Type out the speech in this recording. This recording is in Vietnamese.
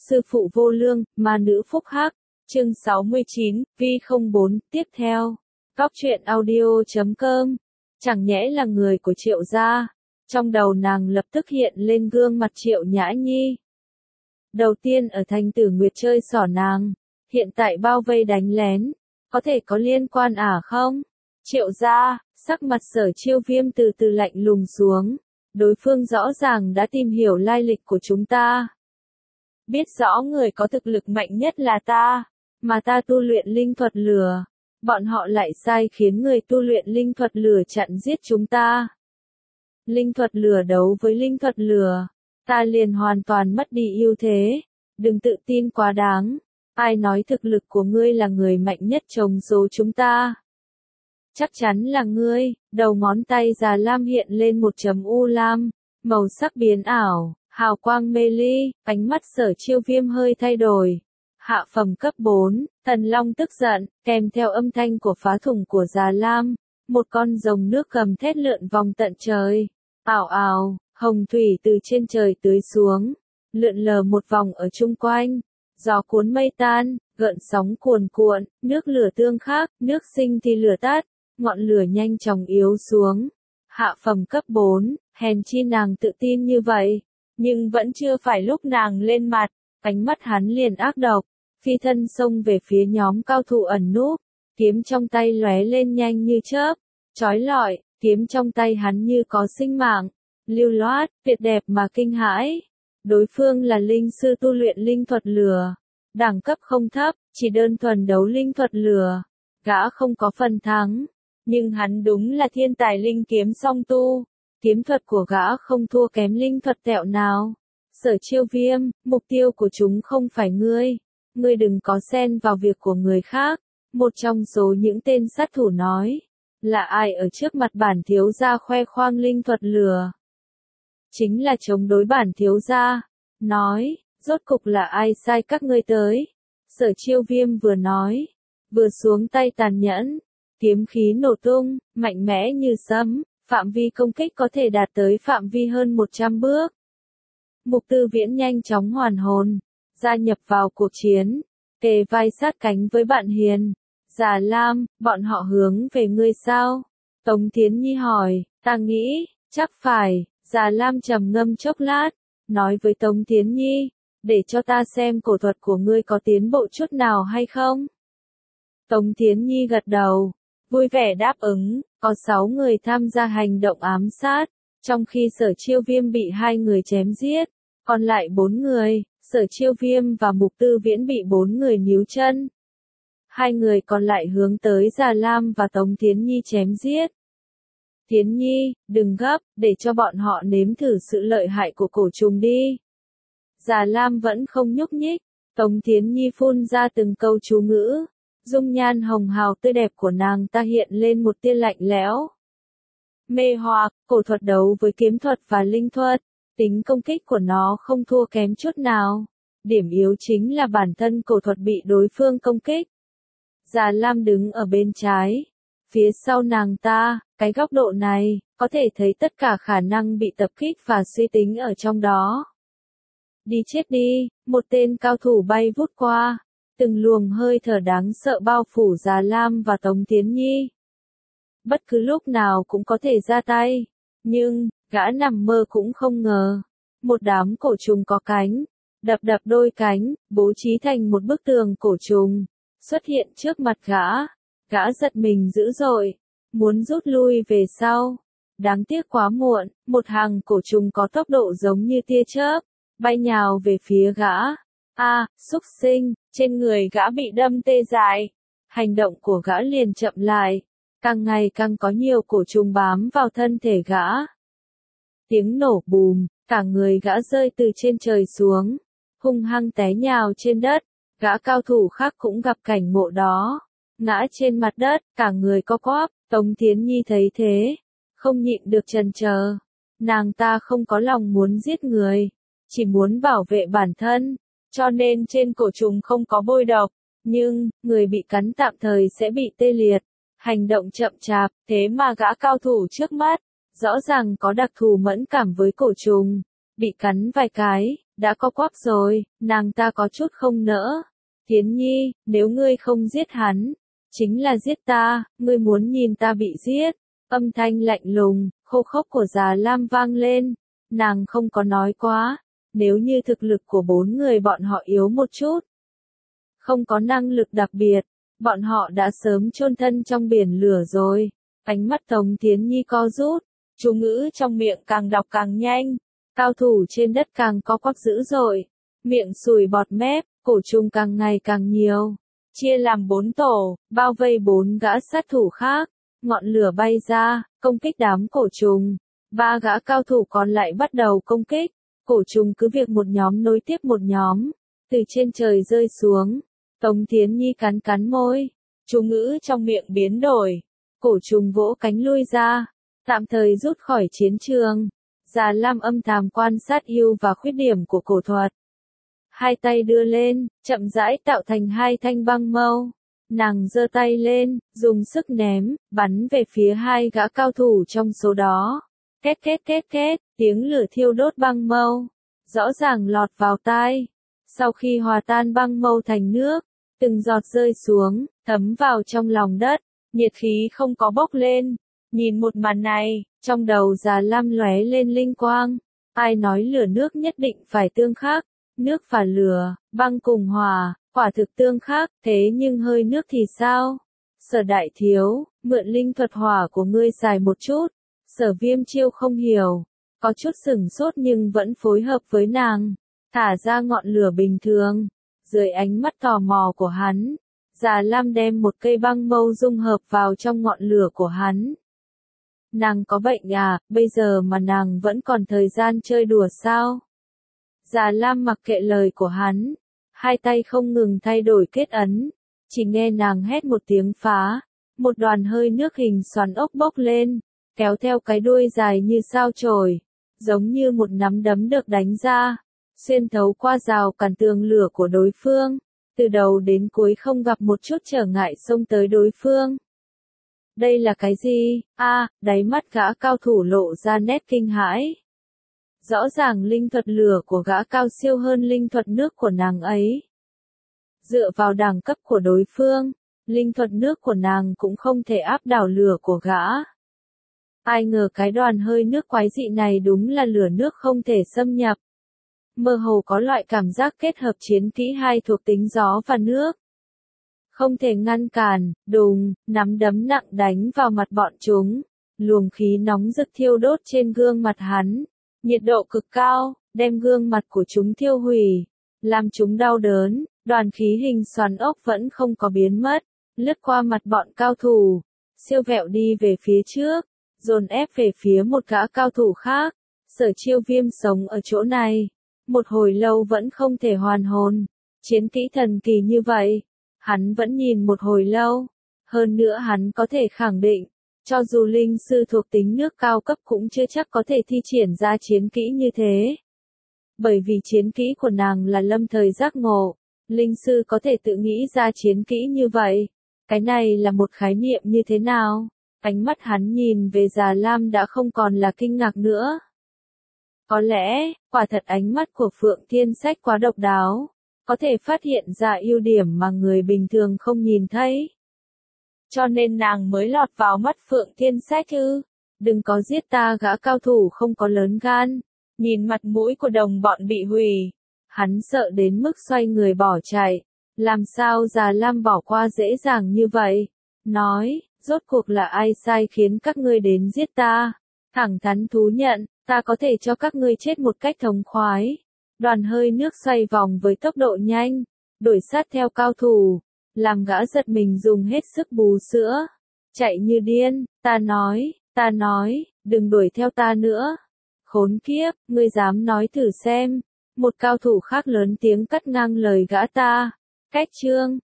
sư phụ vô lương, ma nữ phúc hắc, chương 69, Vi04, tiếp theo. Góc truyện audio.com. Chẳng nhẽ là người của Triệu gia. Trong đầu nàng lập tức hiện lên gương mặt Triệu Nhã Nhi. Đầu tiên ở Thanh Tử Nguyệt chơi xỏ nàng, hiện tại bao vây đánh lén, có thể có liên quan không? Triệu gia, sắc mặt Sở Chiêu Viêm từ từ lạnh lùng xuống, đối phương rõ ràng đã tìm hiểu lai lịch của chúng ta. Biết rõ người có thực lực mạnh nhất là ta, mà ta tu luyện linh thuật lửa, bọn họ lại sai khiến người tu luyện linh thuật lửa chặn giết chúng ta. Linh thuật lửa đấu với linh thuật lửa, ta liền hoàn toàn mất đi ưu thế, đừng tự tin quá đáng, ai nói thực lực của ngươi là người mạnh nhất trong số chúng ta? Chắc chắn là ngươi. Đầu ngón tay Già Lam hiện lên một chấm u lam, màu sắc biến ảo, hào quang mê ly, ánh mắt Sở Chiêu Viêm hơi thay đổi. Hạ phẩm cấp 4, Thần Long tức giận, kèm theo âm thanh của phá thủng của Già Lam, một con rồng nước gầm thét lượn vòng tận trời. Ảo ảo, hồng thủy từ trên trời tưới xuống, lượn lờ một vòng ở chung quanh. Gió cuốn mây tan, gợn sóng cuồn cuộn, nước lửa tương khắc, nước sinh thì lửa tắt, ngọn lửa nhanh chóng yếu xuống. Hạ phẩm cấp 4, hèn chi nàng tự tin như vậy, nhưng vẫn chưa phải lúc nàng lên mặt, ánh mắt hắn liền ác độc, phi thân xông về phía nhóm cao thủ ẩn núp, kiếm trong tay lóe lên nhanh như chớp, chói lọi, kiếm trong tay hắn như có sinh mạng, lưu loát, tuyệt đẹp mà kinh hãi. Đối phương là linh sư tu luyện linh thuật lửa, đẳng cấp không thấp, chỉ đơn thuần đấu linh thuật lửa, gã không có phần thắng, nhưng hắn đúng là thiên tài linh kiếm song tu, kiếm thuật của gã không thua kém linh thuật tẹo nào. Sở Chiêu Viêm, mục tiêu của chúng không phải ngươi, ngươi đừng có xen vào việc của người khác. Một trong số những tên sát thủ nói, là ai ở trước mặt bản thiếu gia khoe khoang linh thuật lửa? Chính là chống đối bản thiếu gia. Nói, rốt cục là ai sai các ngươi tới? Sở Chiêu Viêm vừa nói, vừa xuống tay tàn nhẫn, kiếm khí nổ tung, mạnh mẽ như sấm, phạm vi công kích có thể đạt tới phạm vi hơn 100 bước. Mục Tư Viễn nhanh chóng hoàn hồn, gia nhập vào cuộc chiến, kề vai sát cánh với bạn Hiền. Già Lam, bọn họ hướng về ngươi sao? Tống Thiến Nhi hỏi. Ta nghĩ, chắc phải. Già Lam trầm ngâm chốc lát, nói với Tống Thiến Nhi, để cho ta xem cổ thuật của ngươi có tiến bộ chút nào hay không. Tống Thiến Nhi gật đầu, vui vẻ đáp ứng. Có 6 người tham gia hành động ám sát, trong khi Sở Chiêu Viêm bị 2 người chém giết, còn lại 4 người, Sở Chiêu Viêm và Mục Tư Viễn bị 4 người níu chân. 2 người còn lại hướng tới Già Lam và Tống Thiến Nhi chém giết. Thiến Nhi, đừng gấp, để cho bọn họ nếm thử sự lợi hại của cổ trùng đi. Già Lam vẫn không nhúc nhích, Tống Thiến Nhi phun ra từng câu chú ngữ, dung nhan hồng hào tươi đẹp của nàng ta hiện lên một tia lạnh lẽo. Mê hoặc, cổ thuật đấu với kiếm thuật và linh thuật, tính công kích của nó không thua kém chút nào. Điểm yếu chính là bản thân cổ thuật bị đối phương công kích. Già Lam đứng ở bên trái, phía sau nàng ta, cái góc độ này, có thể thấy tất cả khả năng bị tập kích và suy tính ở trong đó. Đi chết đi, một tên cao thủ bay vút qua, từng luồng hơi thở đáng sợ bao phủ Già Lam và Tống Thiến Nhi. Bất cứ lúc nào cũng có thể ra tay, nhưng, gã nằm mơ cũng không ngờ. Một đám cổ trùng có cánh, đập đập đôi cánh, bố trí thành một bức tường cổ trùng, xuất hiện trước mặt gã. Gã giật mình dữ dội, muốn rút lui về sau. Đáng tiếc quá muộn, một hàng cổ trùng có tốc độ giống như tia chớp, bay nhào về phía gã. Xúc sinh, trên người gã bị đâm tê dại. Hành động của gã liền chậm lại, càng ngày càng có nhiều cổ trùng bám vào thân thể gã. Tiếng nổ bùm, cả người gã rơi từ trên trời xuống, hung hăng té nhào trên đất. Gã cao thủ khác cũng gặp cảnh ngộ đó, ngã trên mặt đất, cả người co quắp. Tống Thiến Nhi thấy thế, không nhịn được chần chờ. Nàng ta không có lòng muốn giết người, chỉ muốn bảo vệ bản thân, cho nên trên cổ trùng không có bôi độc, nhưng, người bị cắn tạm thời sẽ bị tê liệt, hành động chậm chạp, thế mà gã cao thủ trước mắt, rõ ràng có đặc thù mẫn cảm với cổ trùng, bị cắn vài cái, đã có quắp rồi, nàng ta có chút không nỡ. Thiến Nhi, nếu ngươi không giết hắn, chính là giết ta, ngươi muốn nhìn ta bị giết. Âm thanh lạnh lùng, khô khốc của Già Lam vang lên, nàng không có nói quá, nếu như thực lực của 4 người bọn họ yếu một chút, không có năng lực đặc biệt, bọn họ đã sớm chôn thân trong biển lửa rồi. Ánh mắt Tống Thiến Nhi co rút, chú ngữ trong miệng càng đọc càng nhanh, cao thủ trên đất càng có quắp dữ dội, miệng sùi bọt mép, cổ trùng càng ngày càng nhiều, chia làm 4 tổ, bao vây 4 gã sát thủ khác, ngọn lửa bay ra, công kích đám cổ trùng, 3 gã cao thủ còn lại bắt đầu công kích, cổ trùng cứ việc một nhóm nối tiếp một nhóm, từ trên trời rơi xuống. Tống Thiến Nhi cắn cắn môi, chú ngữ trong miệng biến đổi, cổ trùng vỗ cánh lui ra, tạm thời rút khỏi chiến trường. Già Lam âm thầm quan sát ưu và khuyết điểm của cổ thuật. Hai tay đưa lên, chậm rãi tạo thành 2 thanh băng mâu. Nàng giơ tay lên, dùng sức ném, bắn về phía 2 gã cao thủ trong số đó. Két két két két, tiếng lửa thiêu đốt băng mâu, rõ ràng lọt vào tai. Sau khi hòa tan băng mâu thành nước, từng giọt rơi xuống, thấm vào trong lòng đất, nhiệt khí không có bốc lên. Nhìn một màn này, trong đầu Già Lam lóe lên linh quang. Ai nói lửa nước nhất định phải tương khắc, nước và lửa, băng cùng hỏa, quả thực tương khắc, thế nhưng hơi nước thì sao? Sở Đại Thiếu, mượn linh thuật hỏa của ngươi xài một chút. Sở Viêm Chiêu không hiểu, có chút sửng sốt nhưng vẫn phối hợp với nàng, thả ra ngọn lửa bình thường. Dưới ánh mắt tò mò của hắn, Già Lam đem một cây băng mâu dung hợp vào trong ngọn lửa của hắn. Nàng có bệnh à, bây giờ mà nàng vẫn còn thời gian chơi đùa sao? Già Lam mặc kệ lời của hắn, 2 tay không ngừng thay đổi kết ấn, chỉ nghe nàng hét một tiếng phá, một đoàn hơi nước hình xoắn ốc bốc lên, kéo theo cái đuôi dài như sao chổi, giống như một nắm đấm được đánh ra, xuyên thấu qua rào cản tường lửa của đối phương, từ đầu đến cuối không gặp một chút trở ngại xông tới đối phương. Đây là cái gì? Đáy mắt gã cao thủ lộ ra nét kinh hãi. Rõ ràng linh thuật lửa của gã cao siêu hơn linh thuật nước của nàng ấy. Dựa vào đẳng cấp của đối phương, linh thuật nước của nàng cũng không thể áp đảo lửa của gã. Ai ngờ cái đoàn hơi nước quái dị này đúng là lửa nước không thể xâm nhập. Mơ hồ có loại cảm giác kết hợp chiến kỹ 2 thuộc tính gió và nước. Không thể ngăn cản, đùng, nắm đấm nặng đánh vào mặt bọn chúng. Luồng khí nóng rực thiêu đốt trên gương mặt hắn. Nhiệt độ cực cao, đem gương mặt của chúng thiêu hủy. Làm chúng đau đớn, đoàn khí hình xoắn ốc vẫn không có biến mất. Lướt qua mặt bọn cao thủ. Siêu vẹo đi về phía trước. Dồn ép về phía một gã cao thủ khác. Sở Chiêu Viêm sống ở chỗ này. Một hồi lâu vẫn không thể hoàn hồn. Chiến kỹ thần kỳ như vậy. Hắn vẫn nhìn một hồi lâu. Hơn nữa hắn có thể khẳng định, cho dù linh sư thuộc tính nước cao cấp cũng chưa chắc có thể thi triển ra chiến kỹ như thế. Bởi vì chiến kỹ của nàng là lâm thời giác ngộ, linh sư có thể tự nghĩ ra chiến kỹ như vậy. Cái này là một khái niệm như thế nào? Ánh mắt hắn nhìn về Già Lam đã không còn là kinh ngạc nữa. Có lẽ, quả thật ánh mắt của Phượng Thiên Sách quá độc đáo, có thể phát hiện ra ưu điểm mà người bình thường không nhìn thấy. Cho nên nàng mới lọt vào mắt Phượng Thiên Sách ư? Đừng có giết ta, gã cao thủ không có lớn gan. Nhìn mặt mũi của đồng bọn bị hủy, hắn sợ đến mức xoay người bỏ chạy. Làm sao Già Lam bỏ qua dễ dàng như vậy? Nói, rốt cuộc là ai sai khiến các ngươi đến giết ta? Thẳng thắn thú nhận, ta có thể cho các ngươi chết một cách thống khoái. Đoàn hơi nước xoay vòng với tốc độ nhanh, đuổi sát theo cao thủ, làm gã giật mình dùng hết sức bú sữa. Chạy như điên, ta nói, đừng đuổi theo ta nữa. Khốn kiếp, ngươi dám nói thử xem. Một cao thủ khác lớn tiếng cắt ngang lời gã ta. Cách chương